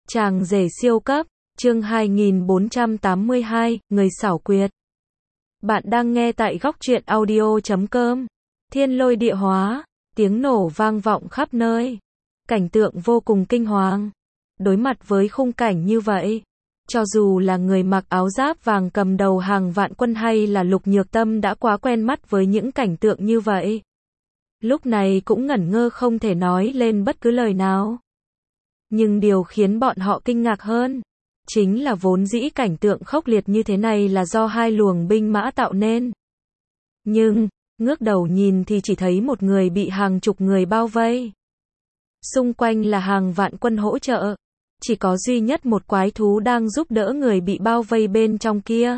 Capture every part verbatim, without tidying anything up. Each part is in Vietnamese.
Chàng rể siêu cấp, chương hai nghìn bốn trăm tám mươi hai, người xảo quyệt. Bạn đang nghe tại góc truyện audio chấm com. Thiên lôi địa hóa, tiếng nổ vang vọng khắp nơi. Cảnh tượng vô cùng kinh hoàng. Đối mặt với khung cảnh như vậy, cho dù là người mặc áo giáp vàng cầm đầu hàng vạn quân hay là Lục Nhược Tâm đã quá quen mắt với những cảnh tượng như vậy. Lúc này cũng ngẩn ngơ không thể nói lên bất cứ lời nào. Nhưng điều khiến bọn họ kinh ngạc hơn, chính là vốn dĩ cảnh tượng khốc liệt như thế này là do hai luồng binh mã tạo nên. Nhưng, ngước đầu nhìn thì chỉ thấy một người bị hàng chục người bao vây. Xung quanh là hàng vạn quân hỗ trợ. Chỉ có duy nhất một quái thú đang giúp đỡ người bị bao vây bên trong kia.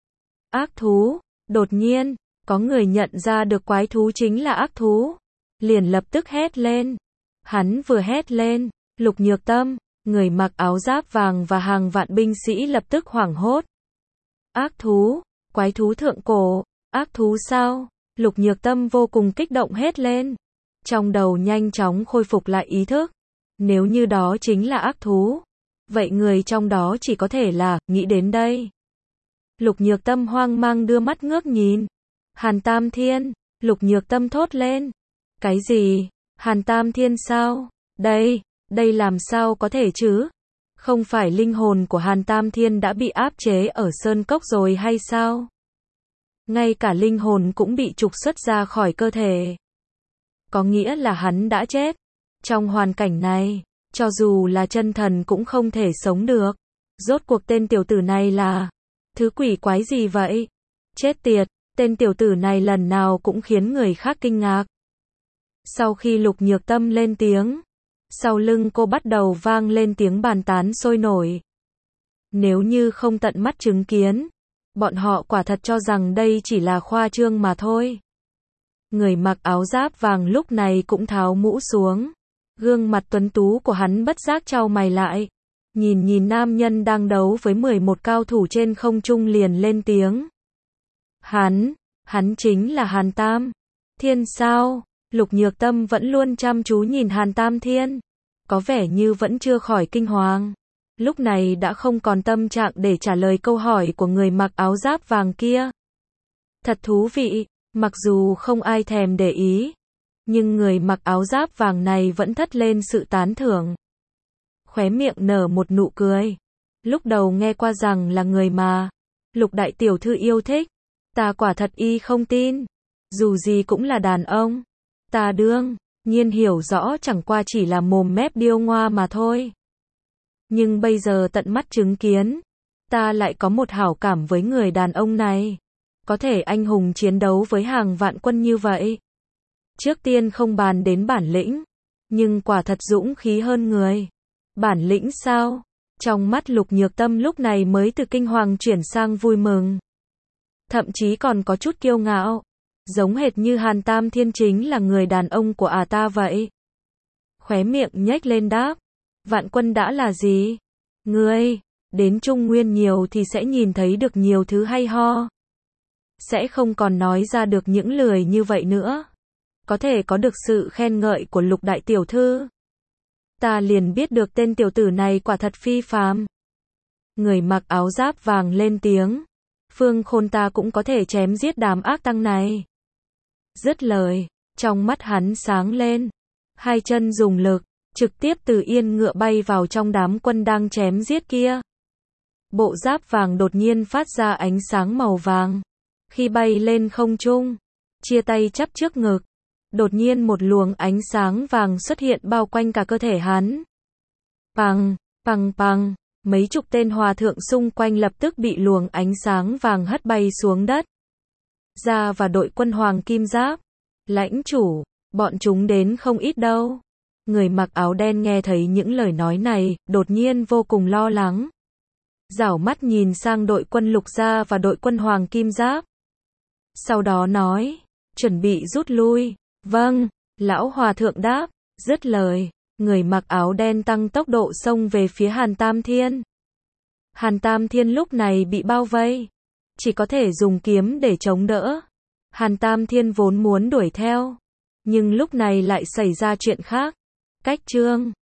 Ác thú, đột nhiên, có người nhận ra được quái thú chính là ác thú. Liền lập tức hét lên. Hắn vừa hét lên, Lục Nhược Tâm, người mặc áo giáp vàng và hàng vạn binh sĩ lập tức hoảng hốt. Ác thú, quái thú thượng cổ, ác thú sao? Lục Nhược Tâm vô cùng kích động hét lên. Trong đầu nhanh chóng khôi phục lại ý thức. Nếu như đó chính là ác thú, vậy người trong đó chỉ có thể là, nghĩ đến đây. Lục Nhược Tâm hoang mang đưa mắt ngước nhìn. Hàn Tam Thiên, Lục Nhược Tâm thốt lên. Cái gì? Hàn Tam Thiên sao? Đây, đây làm sao có thể chứ? Không phải linh hồn của Hàn Tam Thiên đã bị áp chế ở Sơn Cốc rồi hay sao? Ngay cả linh hồn cũng bị trục xuất ra khỏi cơ thể. Có nghĩa là hắn đã chết. Trong hoàn cảnh này, cho dù là chân thần cũng không thể sống được. Rốt cuộc tên tiểu tử này là thứ quỷ quái gì vậy? Chết tiệt, tên tiểu tử này lần nào cũng khiến người khác kinh ngạc. Sau khi Lục Nhược Tâm lên tiếng, sau lưng cô bắt đầu vang lên tiếng bàn tán sôi nổi. Nếu như không tận mắt chứng kiến, bọn họ quả thật cho rằng đây chỉ là khoa trương mà thôi. Người mặc áo giáp vàng lúc này cũng tháo mũ xuống. Gương mặt tuấn tú của hắn bất giác chau mày lại. Nhìn nhìn nam nhân đang đấu với mười một cao thủ trên không trung liền lên tiếng. Hắn, hắn chính là Hàn Tam Thiên sao? Lục Nhược Tâm vẫn luôn chăm chú nhìn Hàn Tam Thiên. Có vẻ như vẫn chưa khỏi kinh hoàng. Lúc này đã không còn tâm trạng để trả lời câu hỏi của người mặc áo giáp vàng kia. Thật thú vị, mặc dù không ai thèm để ý. Nhưng người mặc áo giáp vàng này vẫn thất lên sự tán thưởng. Khóe miệng nở một nụ cười. Lúc đầu nghe qua rằng là người mà Lục đại tiểu thư yêu thích. Ta quả thật y không tin. Dù gì cũng là đàn ông. Ta đương nhiên hiểu rõ chẳng qua chỉ là mồm mép điêu ngoa mà thôi. Nhưng bây giờ tận mắt chứng kiến, ta lại có một hảo cảm với người đàn ông này. Có thể anh hùng chiến đấu với hàng vạn quân như vậy. Trước tiên không bàn đến bản lĩnh, nhưng quả thật dũng khí hơn người. Bản lĩnh sao? Trong mắt Lục Nhược Tâm lúc này mới từ kinh hoàng chuyển sang vui mừng. Thậm chí còn có chút kiêu ngạo. Giống hệt như Hàn Tam Thiên chính là người đàn ông của à ta vậy. Khóe miệng nhếch lên đáp. Vạn quân đã là gì? Ngươi, đến Trung Nguyên nhiều thì sẽ nhìn thấy được nhiều thứ hay ho. Sẽ không còn nói ra được những lời như vậy nữa. Có thể có được sự khen ngợi của Lục đại tiểu thư. Ta liền biết được tên tiểu tử này quả thật phi phàm. Người mặc áo giáp vàng lên tiếng. Phương Khôn ta cũng có thể chém giết đám ác tăng này. Dứt lời, trong mắt hắn sáng lên. Hai chân dùng lực, trực tiếp từ yên ngựa bay vào trong đám quân đang chém giết kia. Bộ giáp vàng đột nhiên phát ra ánh sáng màu vàng. Khi bay lên không trung, chia tay chắp trước ngực. Đột nhiên một luồng ánh sáng vàng xuất hiện bao quanh cả cơ thể hắn. Pằng, pằng pằng, mấy chục tên hòa thượng xung quanh lập tức bị luồng ánh sáng vàng hất bay xuống đất. Ra và đội quân hoàng kim giáp. Lãnh chủ, bọn chúng đến không ít đâu. Người mặc áo đen nghe thấy những lời nói này, đột nhiên vô cùng lo lắng. Rảo mắt nhìn sang đội quân lục gia và đội quân hoàng kim giáp. Sau đó nói, chuẩn bị rút lui. Vâng, lão hòa thượng đáp. Dứt lời, người mặc áo đen tăng tốc độ xông về phía Hàn Tam Thiên. Hàn Tam Thiên lúc này bị bao vây. Chỉ có thể dùng kiếm để chống đỡ. Hàn Tam Thiên vốn muốn đuổi theo. Nhưng lúc này lại xảy ra chuyện khác. Cách chương